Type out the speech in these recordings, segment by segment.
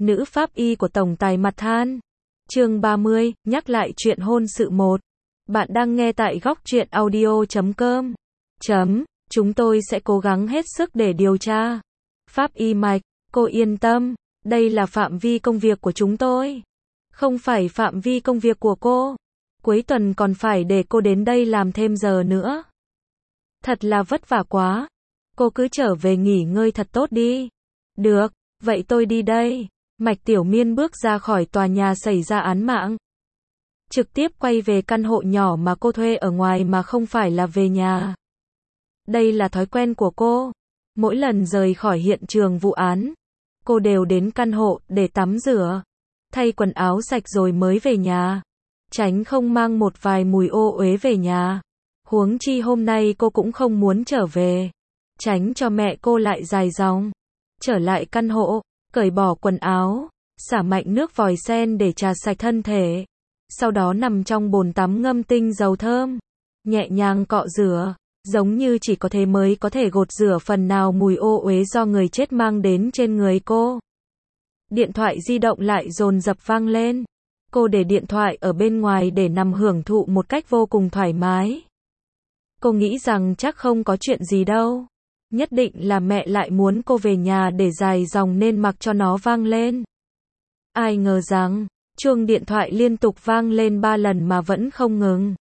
nữ pháp y của tổng tài mặt than. Chương 30, nhắc lại chuyện hôn sự 1. Bạn đang nghe tại góc truyện audio.com. Chúng tôi sẽ cố gắng hết sức để điều tra. Pháp y Mạch, cô yên tâm, đây là phạm vi công việc của chúng tôi. Không phải phạm vi công việc của cô. Cuối tuần còn phải để cô đến đây làm thêm giờ nữa. Thật là vất vả quá. Cô cứ trở về nghỉ ngơi thật tốt đi. Được, vậy tôi đi đây. Mạch Tiểu Miên bước ra khỏi tòa nhà xảy ra án mạng. Trực tiếp quay về căn hộ nhỏ mà cô thuê ở ngoài mà không phải là về nhà. Đây là thói quen của cô. Mỗi lần rời khỏi hiện trường vụ án, cô đều đến căn hộ để tắm rửa, thay quần áo sạch rồi mới về nhà. Tránh không mang một vài mùi ô uế về nhà. Huống chi hôm nay cô cũng không muốn trở về. Tránh cho mẹ cô lại dài dòng. Trở lại căn hộ, cởi bỏ quần áo, xả mạnh nước vòi sen để trà sạch thân thể. Sau đó nằm trong bồn tắm ngâm tinh dầu thơm. Nhẹ nhàng cọ rửa, giống như chỉ có thế mới có thể gột rửa phần nào mùi ô uế do người chết mang đến trên người cô. Điện thoại di động lại dồn dập vang lên. Cô để điện thoại ở bên ngoài để nằm hưởng thụ một cách vô cùng thoải mái. Cô nghĩ rằng chắc không có chuyện gì đâu. Nhất định là mẹ lại muốn cô về nhà để dài dòng nên mặc cho nó vang lên. Ai ngờ rằng, chuông điện thoại liên tục vang lên 3 lần mà vẫn không ngừng.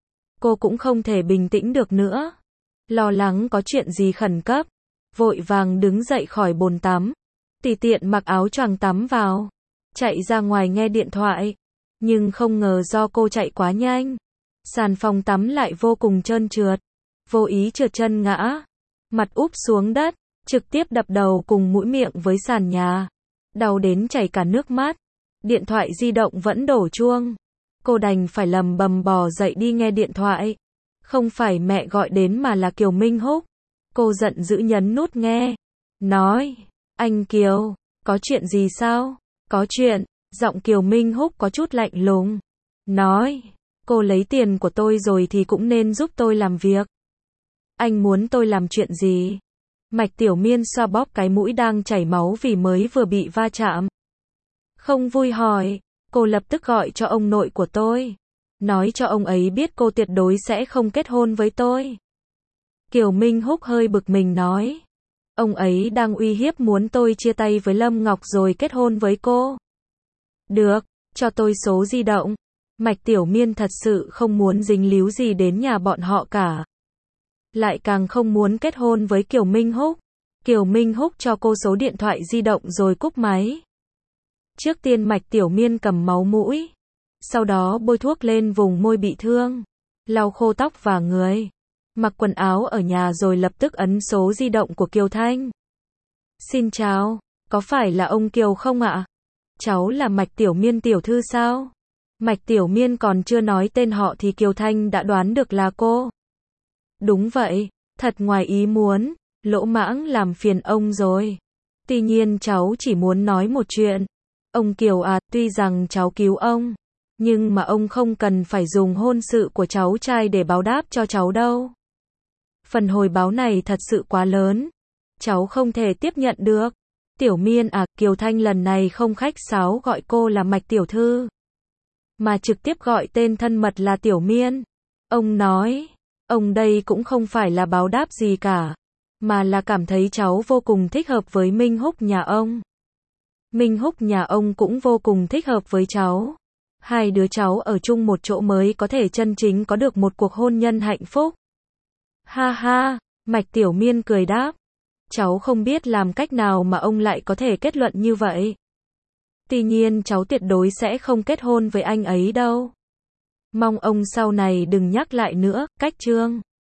Cô cũng không thể bình tĩnh được nữa. Lo lắng có chuyện gì khẩn cấp. Vội vàng đứng dậy khỏi bồn tắm. Tùy tiện mặc áo choàng tắm vào. Chạy ra ngoài nghe điện thoại. Nhưng không ngờ do cô chạy quá nhanh. Sàn phòng tắm lại vô cùng trơn trượt. Vô ý trượt chân ngã. Mặt úp xuống đất. Trực tiếp đập đầu cùng mũi miệng với sàn nhà. Đau đến chảy cả nước mắt. Điện thoại di động vẫn đổ chuông. Cô đành phải lầm bầm bò dậy đi nghe điện thoại. Không phải mẹ gọi đến mà là Kiều Minh Húc. Cô giận dữ nhấn nút nghe. Nói, anh Kiều, có chuyện gì sao? Có chuyện, giọng Kiều Minh Húc có chút lạnh lùng. Nói, cô lấy tiền của tôi rồi thì cũng nên giúp tôi làm việc. Anh muốn tôi làm chuyện gì? Mạch Tiểu Miên xoa bóp cái mũi đang chảy máu vì mới vừa bị va chạm. Không vui hỏi, cô lập tức gọi cho ông nội của tôi. Nói cho ông ấy biết cô tuyệt đối sẽ không kết hôn với tôi. Kiều Minh Húc hơi bực mình nói. Ông ấy đang uy hiếp muốn tôi chia tay với Lâm Ngọc rồi kết hôn với cô. Được, cho tôi số di động. Mạch Tiểu Miên thật sự không muốn dính líu gì đến nhà bọn họ cả. Lại càng không muốn kết hôn với Kiều Minh Húc. Kiều Minh Húc cho cô số điện thoại di động rồi cúp máy. Trước tiên Mạch Tiểu Miên cầm máu mũi. Sau đó bôi thuốc lên vùng môi bị thương. Lau khô tóc và người. Mặc quần áo ở nhà rồi lập tức ấn số di động của Kiều Thanh. Xin chào, có phải là ông Kiều không ạ? Cháu là Mạch Tiểu Miên tiểu thư sao? Mạch Tiểu Miên còn chưa nói tên họ thì Kiều Thanh đã đoán được là cô. Đúng vậy, thật ngoài ý muốn, lỗ mãng làm phiền ông rồi. Tuy nhiên cháu chỉ muốn nói một chuyện. Ông Kiều à, tuy rằng cháu cứu ông, nhưng mà ông không cần phải dùng hôn sự của cháu trai để báo đáp cho cháu đâu. Phần hồi báo này thật sự quá lớn. Cháu không thể tiếp nhận được. Tiểu Miên à, Kiều Thanh lần này không khách sáo gọi cô là Mạch tiểu thư, mà trực tiếp gọi tên thân mật là Tiểu Miên. Ông nói, ông đây cũng không phải là báo đáp gì cả, mà là cảm thấy cháu vô cùng thích hợp với Minh Húc nhà ông. Minh Húc nhà ông cũng vô cùng thích hợp với cháu. Hai đứa cháu ở chung một chỗ mới có thể chân chính có được một cuộc hôn nhân hạnh phúc. Ha ha, Mạch Tiểu Miên cười đáp. Cháu không biết làm cách nào mà ông lại có thể kết luận như vậy. Tuy nhiên cháu tuyệt đối sẽ không kết hôn với anh ấy đâu. Mong ông sau này đừng nhắc lại nữa, cách chương.